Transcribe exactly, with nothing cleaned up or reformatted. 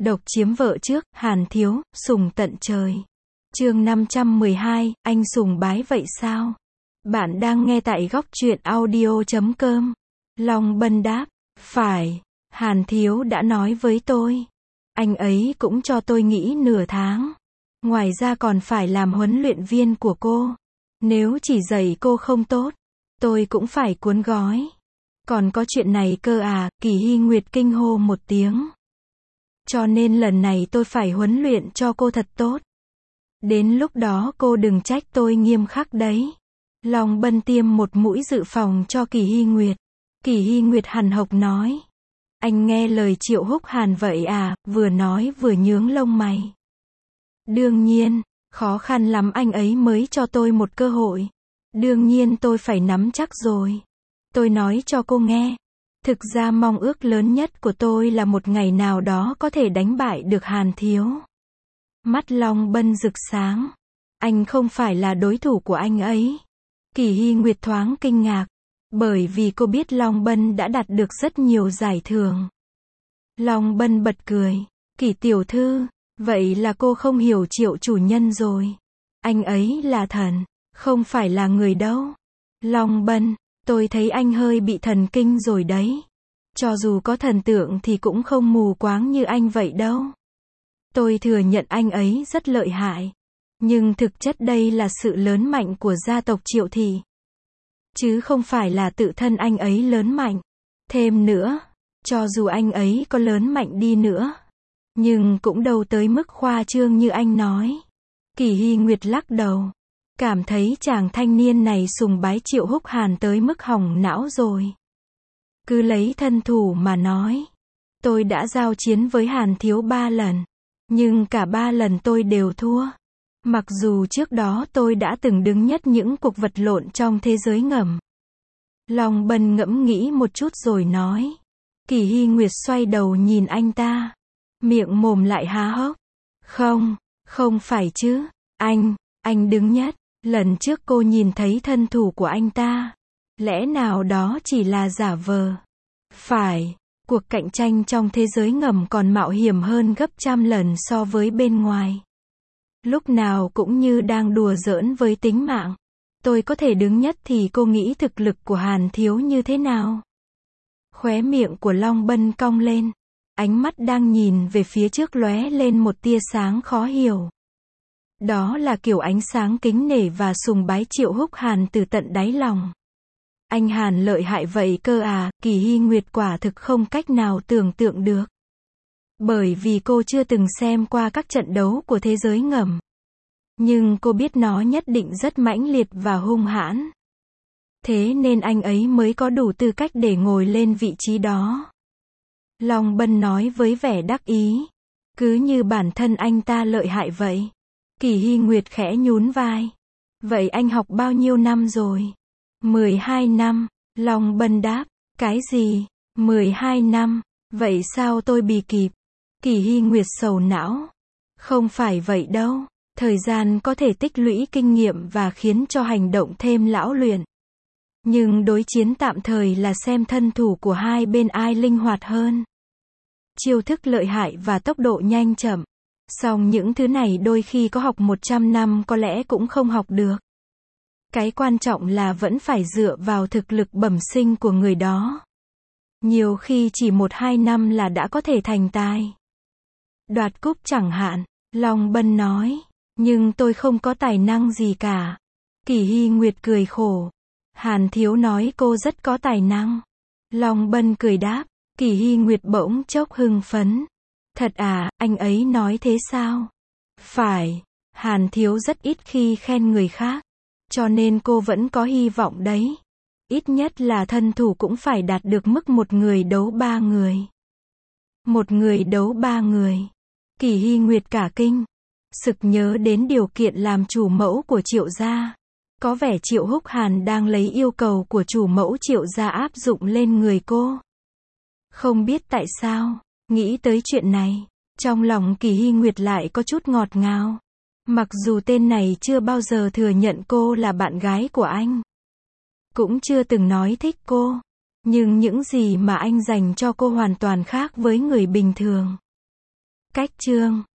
Độc chiếm vợ trước, Hàn Thiếu, sùng tận trời. Chương năm trăm mười hai, anh sùng bái vậy sao? Bạn đang nghe tại góc truyện audio chấm com. Long Bân đáp, phải, Hàn Thiếu đã nói với tôi. Anh ấy cũng cho tôi nghỉ nửa tháng. Ngoài ra còn phải làm huấn luyện viên của cô. Nếu chỉ dạy cô không tốt, tôi cũng phải cuốn gói. Còn có chuyện này cơ à, Kỳ Hy Nguyệt kinh hô một tiếng. Cho nên lần này tôi phải huấn luyện cho cô thật tốt. Đến lúc đó cô đừng trách tôi nghiêm khắc đấy. Long Bân tiêm một mũi dự phòng cho Kỳ Hy Nguyệt. Kỳ Hy Nguyệt hằn học nói. Anh nghe lời Triệu Húc Hàn vậy à, vừa nói vừa nhướng lông mày. Đương nhiên, khó khăn lắm anh ấy mới cho tôi một cơ hội. Đương nhiên tôi phải nắm chắc rồi. Tôi nói cho cô nghe. Thực ra mong ước lớn nhất của tôi là một ngày nào đó có thể đánh bại được Hàn Thiếu. Mắt Long Bân rực sáng. Anh không phải là đối thủ của anh ấy. Kỳ Hy Nguyệt thoáng kinh ngạc. Bởi vì cô biết Long Bân đã đạt được rất nhiều giải thưởng. Long Bân bật cười. Kỳ tiểu thư, vậy là cô không hiểu Triệu chủ nhân rồi. Anh ấy là thần, không phải là người đâu. Long Bân, tôi thấy anh hơi bị thần kinh rồi đấy. Cho dù có thần tượng thì cũng không mù quáng như anh vậy đâu. Tôi thừa nhận anh ấy rất lợi hại. Nhưng thực chất đây là sự lớn mạnh của gia tộc Triệu thị. Chứ không phải là tự thân anh ấy lớn mạnh. Thêm nữa, cho dù anh ấy có lớn mạnh đi nữa, nhưng cũng đâu tới mức khoa trương như anh nói. Kỳ Hy Nguyệt lắc đầu. Cảm thấy chàng thanh niên này sùng bái Triệu Húc Hàn tới mức hỏng não rồi. Cứ lấy thân thủ mà nói. Tôi đã giao chiến với Hàn Thiếu ba lần. Nhưng cả ba lần tôi đều thua. Mặc dù trước đó tôi đã từng đứng nhất những cuộc vật lộn trong thế giới ngầm. Long Bân ngẫm nghĩ một chút rồi nói. Kỳ Hy Nguyệt xoay đầu nhìn anh ta. Miệng mồm lại há hốc. Không, không phải chứ. Anh, anh đứng nhất. Lần trước cô nhìn thấy thân thủ của anh ta. Lẽ nào đó chỉ là giả vờ? Phải, cuộc cạnh tranh trong thế giới ngầm còn mạo hiểm hơn gấp trăm lần so với bên ngoài. Lúc nào cũng như đang đùa giỡn với tính mạng. Tôi có thể đứng nhất thì cô nghĩ thực lực của Hàn Thiếu như thế nào? Khóe miệng của Long Bân cong lên. Ánh mắt đang nhìn về phía trước lóe lên một tia sáng khó hiểu. Đó là kiểu ánh sáng kính nể và sùng bái Triệu Húc Hàn từ tận đáy lòng. Anh Hàn lợi hại vậy cơ à, Kỳ Hy Nguyệt quả thực không cách nào tưởng tượng được. Bởi vì cô chưa từng xem qua các trận đấu của thế giới ngầm. Nhưng cô biết nó nhất định rất mãnh liệt và hung hãn. Thế nên anh ấy mới có đủ tư cách để ngồi lên vị trí đó. Long Bân nói với vẻ đắc ý. Cứ như bản thân anh ta lợi hại vậy. Kỳ Hy Nguyệt khẽ nhún vai. Vậy anh học bao nhiêu năm rồi? mười hai năm, Long Bân đáp. Cái gì? mười hai năm, vậy sao tôi bì kịp? Kỳ Hy Nguyệt sầu não. Không phải vậy đâu, thời gian có thể tích lũy kinh nghiệm và khiến cho hành động thêm lão luyện. Nhưng đối chiến tạm thời là xem thân thủ của hai bên ai linh hoạt hơn. Chiêu thức lợi hại và tốc độ nhanh chậm. Song những thứ này đôi khi có học một trăm năm có lẽ cũng không học được. Cái quan trọng là vẫn phải dựa vào thực lực bẩm sinh của người đó. Nhiều khi chỉ một hai năm là đã có thể thành tài. Đoạt cúp chẳng hạn, Long Bân nói. Nhưng tôi không có tài năng gì cả. Kỳ Hy Nguyệt cười khổ. Hàn Thiếu nói cô rất có tài năng. Long Bân cười đáp. Kỳ Hy Nguyệt bỗng chốc hưng phấn. Thật à, anh ấy nói thế sao? Phải, Hàn Thiếu rất ít khi khen người khác. Cho nên cô vẫn có hy vọng đấy. Ít nhất là thân thủ cũng phải đạt được mức một người đấu ba người. Một người đấu ba người. Kỳ Hy Nguyệt cả kinh. Sực nhớ đến điều kiện làm chủ mẫu của Triệu gia. Có vẻ Triệu Húc Hàn đang lấy yêu cầu của chủ mẫu Triệu gia áp dụng lên người cô. Không biết tại sao, nghĩ tới chuyện này, trong lòng Kỳ Hy Nguyệt lại có chút ngọt ngào. Mặc dù tên này chưa bao giờ thừa nhận cô là bạn gái của anh. Cũng chưa từng nói thích cô. Nhưng những gì mà anh dành cho cô hoàn toàn khác với người bình thường. Cách chương